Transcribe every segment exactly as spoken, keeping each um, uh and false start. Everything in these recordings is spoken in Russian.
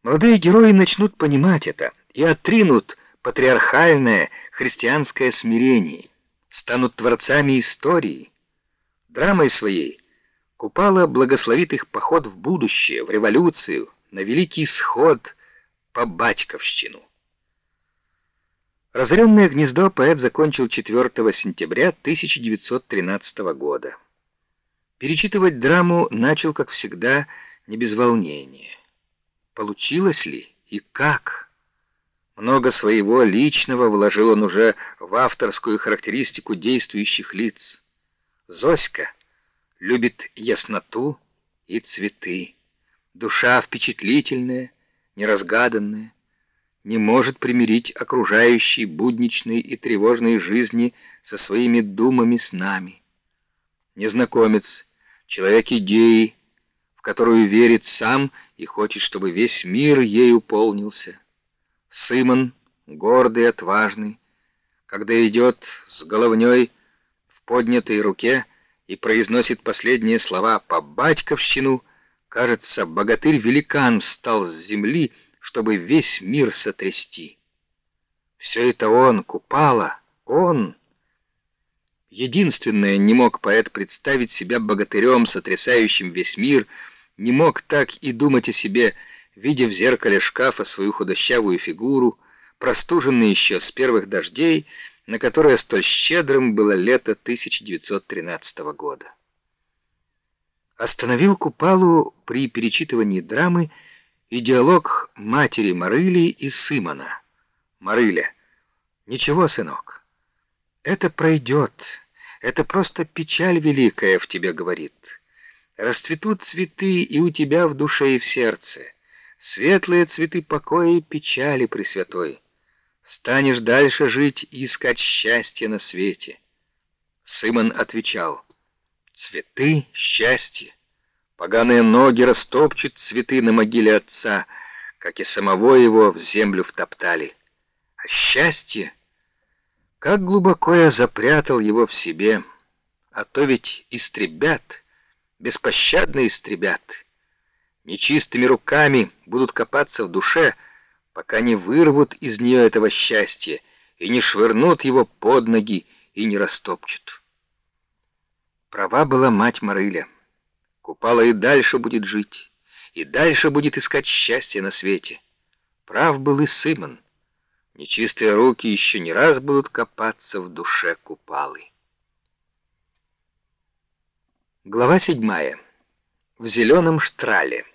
Молодые герои начнут понимать это и отринут патриархальное христианское смирение, станут творцами истории. Драмой своей Купала благословит их поход в будущее, в революцию, на великий исход по батьковщину. «Разоренное гнездо» поэт закончил четвёртого сентября тысяча девятьсот тринадцатого года. Перечитывать драму начал, как всегда, не без волнения. Получилось ли и как? Много своего личного вложил он уже в авторскую характеристику действующих лиц. Зоська любит ясноту и цветы. Душа впечатлительная, неразгаданная, не может примирить окружающей будничной и тревожной жизни со своими думами снами. Незнакомец, человек идеи, в которую верит сам и хочет, чтобы весь мир ею полнился. Сымон, гордый, отважный, когда идет с головней в поднятой руке и произносит последние слова по батьковщину, кажется, богатырь-великан встал с земли, чтобы весь мир сотрясти. Все это он, Купала, он. Единственное, не мог поэт представить себя богатырем, сотрясающим весь мир, не мог так и думать о себе, видя в зеркале шкафа свою худощавую фигуру, простуженный еще с первых дождей, на которое столь щедрым было лето тысяча девятьсот тринадцатого года. Остановил Купалу при перечитывании драмы и диалог матери Марыли и Сымона. Марыля: «Ничего, сынок, это пройдет, это просто печаль великая в тебе говорит. Расцветут цветы и у тебя в душе и в сердце, светлые цветы покоя и печали пресвятой. Станешь дальше жить и искать счастье на свете». Сымон отвечал: «Цветы, счастье, поганые ноги растопчут цветы на могиле отца, как и самого его в землю втоптали. А счастье, как глубоко я запрятал его в себе, а то ведь истребят, беспощадно истребят. Нечистыми руками будут копаться в душе, пока не вырвут из нее этого счастья и не швырнут его под ноги и не растопчут». Права была мать Марыля. Купала и дальше будет жить, и дальше будет искать счастье на свете. Прав был и Сымон. Нечистые руки еще не раз будут копаться в душе Купалы. Глава седьмая. В зеленом штрале.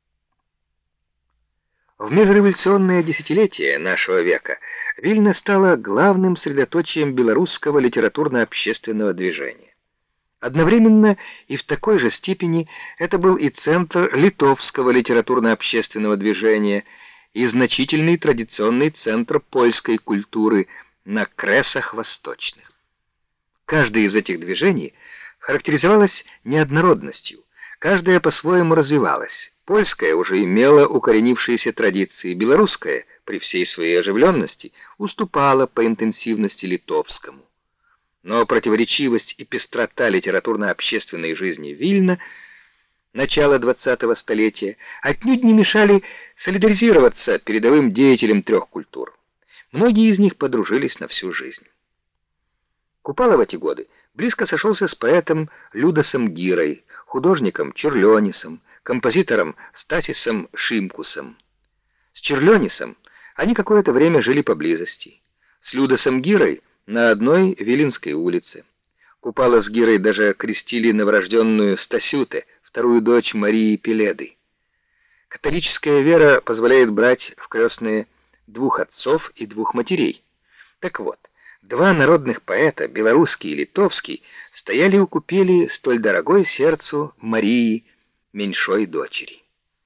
В межреволюционное десятилетие нашего века Вильна стала главным средоточием белорусского литературно-общественного движения. Одновременно и в такой же степени это был и центр литовского литературно-общественного движения, и значительный традиционный центр польской культуры на Кресах Восточных. Каждое из этих движений характеризовалось неоднородностью, каждое по-своему развивалось. Польское уже имело укоренившиеся традиции, белорусское, при всей своей оживленности, уступало по интенсивности литовскому. Но противоречивость и пестрота литературно-общественной жизни Вильна начала двадцатого столетия отнюдь не мешали солидаризироваться передовым деятелям трех культур. Многие из них подружились на всю жизнь. Купала в эти годы близко сошелся с поэтом Людасом Гирой, художником Черлёнисом, композитором Стасисом Шимкусом. С Черлёнисом они какое-то время жили поблизости, с Людасом Гирой на одной Виленской улице. Купала с Гирой даже крестили новорожденную Стасюте, вторую дочь Марии Пеледы. Католическая вера позволяет брать в крестные двух отцов и двух матерей. Так вот, два народных поэта, белорусский и литовский, стояли у купели столь дорогой сердцу Марии, меньшой дочери.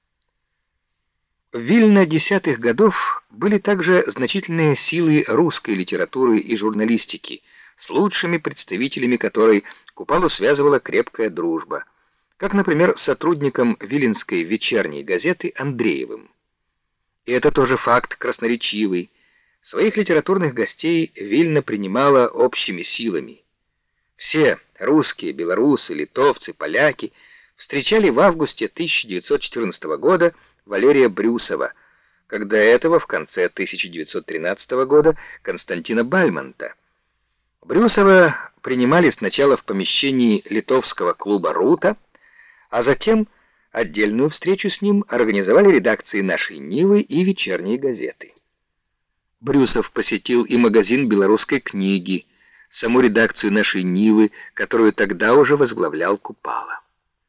В Вильно десятых годов были также значительные силы русской литературы и журналистики, с лучшими представителями которой Купалу связывала крепкая дружба, как, например, с сотрудником Виленской вечерней газеты Андреевым. И это тоже факт красноречивый. Своих литературных гостей Вильна принимала общими силами. Все русские, белорусы, литовцы, поляки встречали в августе тысяча девятьсот четырнадцатого года Валерия Брюсова, как до этого в конце тысяча девятьсот тринадцатого года Константина Бальмонта. Брюсова принимали сначала в помещении литовского клуба «Рута», а затем отдельную встречу с ним организовали редакции «Нашей Нивы» и «Вечерней газеты». Брюсов посетил и магазин белорусской книги, саму редакцию «Нашей Нивы», которую тогда уже возглавлял Купала.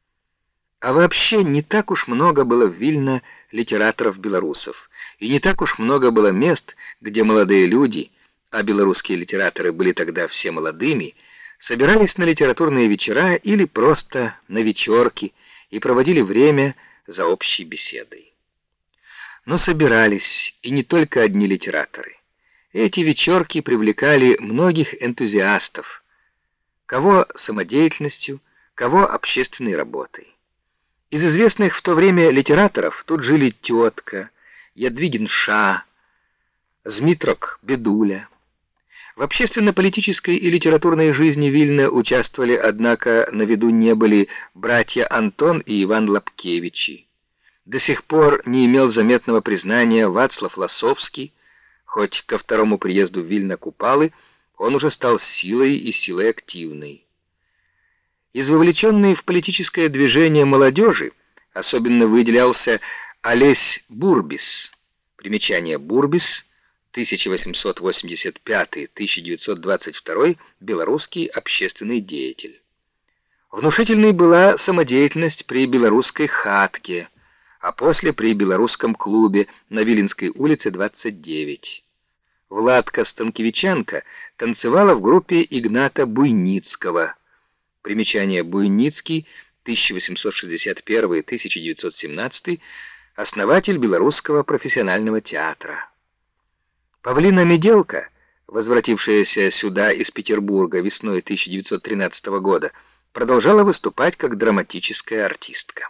А вообще не так уж много было в Вильно литераторов-белорусов, и не так уж много было мест, где молодые люди, а белорусские литераторы были тогда все молодыми, собирались на литературные вечера или просто на вечерки и проводили время за общей беседой. Но собирались и не только одни литераторы. Эти вечерки привлекали многих энтузиастов, кого самодеятельностью, кого общественной работой. Из известных в то время литераторов тут жили Тетка, Ядвигин Ша, Змитрок Бедуля. В общественно-политической и литературной жизни Вильна участвовали, однако, на виду не были братья Антон и Иван Лапкевичи. До сих пор не имел заметного признания Вацлав Лосовский, хоть ко второму приезду в Вильно Купалы он уже стал силой и силой активной. Из вовлеченной в политическое движение молодежи особенно выделялся Олесь Бурбис. Примечание: Бурбис, тысяча восемьсот восемьдесят пятый — тысяча девятьсот двадцать второй, белорусский общественный деятель. Внушительной была самодеятельность при белорусской хатке, а после при белорусском клубе на Виленской улице двадцать девять. Владка Станкевиченко танцевала в группе Игната Буйницкого. Примечание: Буйницкий, тысяча восемьсот шестьдесят первый — тысяча девятьсот семнадцатый, основатель Белорусского профессионального театра. Павлина Меделка, возвратившаяся сюда из Петербурга весной тысяча девятьсот тринадцатого года, продолжала выступать как драматическая артистка.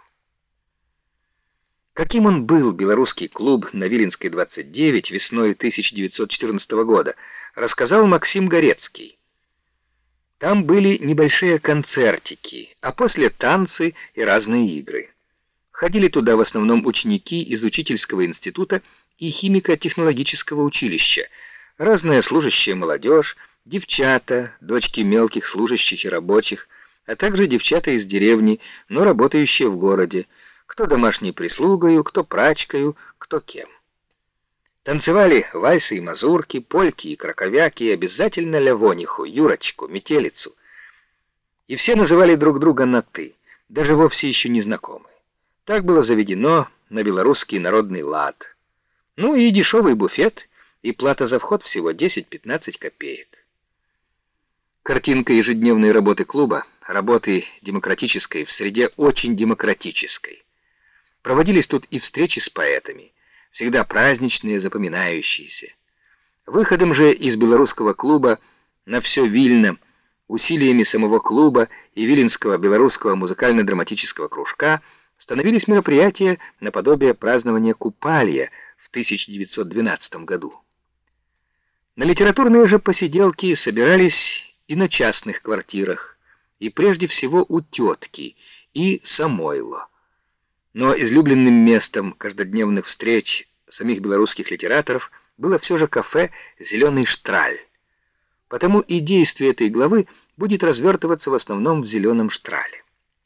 Каким он был, белорусский клуб на Виленской двадцать девять, весной тысяча девятьсот четырнадцатого года, рассказал Максим Горецкий. Там были небольшие концертики, а после танцы и разные игры. Ходили туда в основном ученики из учительского института и химико-технологического училища, разная служащая молодежь, девчата, дочки мелких служащих и рабочих, а также девчата из деревни, но работающие в городе, кто домашней прислугою, кто прачкою, кто кем. Танцевали вальсы и мазурки, польки и краковяки, и обязательно лявониху, Юрочку, метелицу. И все называли друг друга на «ты», даже вовсе еще не знакомые. Так было заведено на белорусский народный лад. Ну и дешевый буфет, и плата за вход всего десять-пятнадцать копеек. Картинка ежедневной работы клуба, работы демократической в среде очень демократической. Проводились тут и встречи с поэтами, всегда праздничные, запоминающиеся. Выходом же из белорусского клуба на все Вильно, усилиями самого клуба и Виленского белорусского музыкально-драматического кружка становились мероприятия наподобие празднования Купалья в тысяча девятьсот двенадцатом году. На литературные же посиделки собирались и на частных квартирах, и прежде всего у Тетки и Самойло. Но излюбленным местом каждодневных встреч самих белорусских литераторов было все же кафе «Зеленый Штраль». Потому и действие этой главы будет развертываться в основном в «Зеленом Штрале».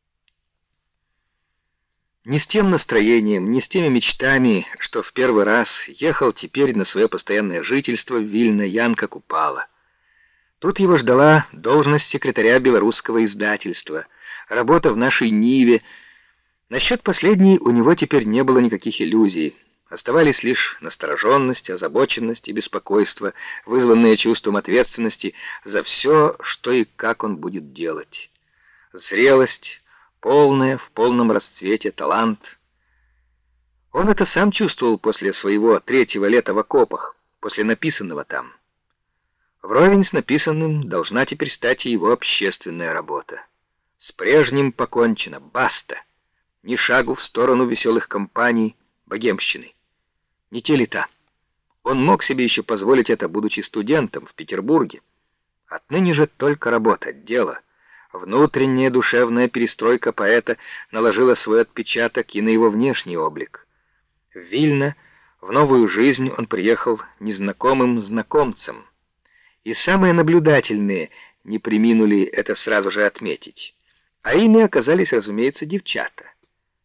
Не с тем настроением, не с теми мечтами, что в первый раз ехал теперь на свое постоянное жительство в Вильно Янка Купала. Тут его ждала должность секретаря белорусского издательства, работа в «Нашей Ниве». Насчет последней у него теперь не было никаких иллюзий. Оставались лишь настороженность, озабоченность и беспокойство, вызванные чувством ответственности за все, что и как он будет делать. Зрелость, полная, в полном расцвете, талант. Он это сам чувствовал после своего третьего лета в окопах, после написанного там. Вровень с написанным должна теперь стать и его общественная работа. С прежним покончено, баста. Ни шагу в сторону веселых компаний, богемщины. Не те лета. Он мог себе еще позволить это, будучи студентом в Петербурге. Отныне же только работа, дело. Внутренняя душевная перестройка поэта наложила свой отпечаток и на его внешний облик. В Вильно, В новую жизнь он приехал незнакомым знакомцем, и самые наблюдательные не преминули это сразу же отметить, а ими оказались, разумеется, девчата.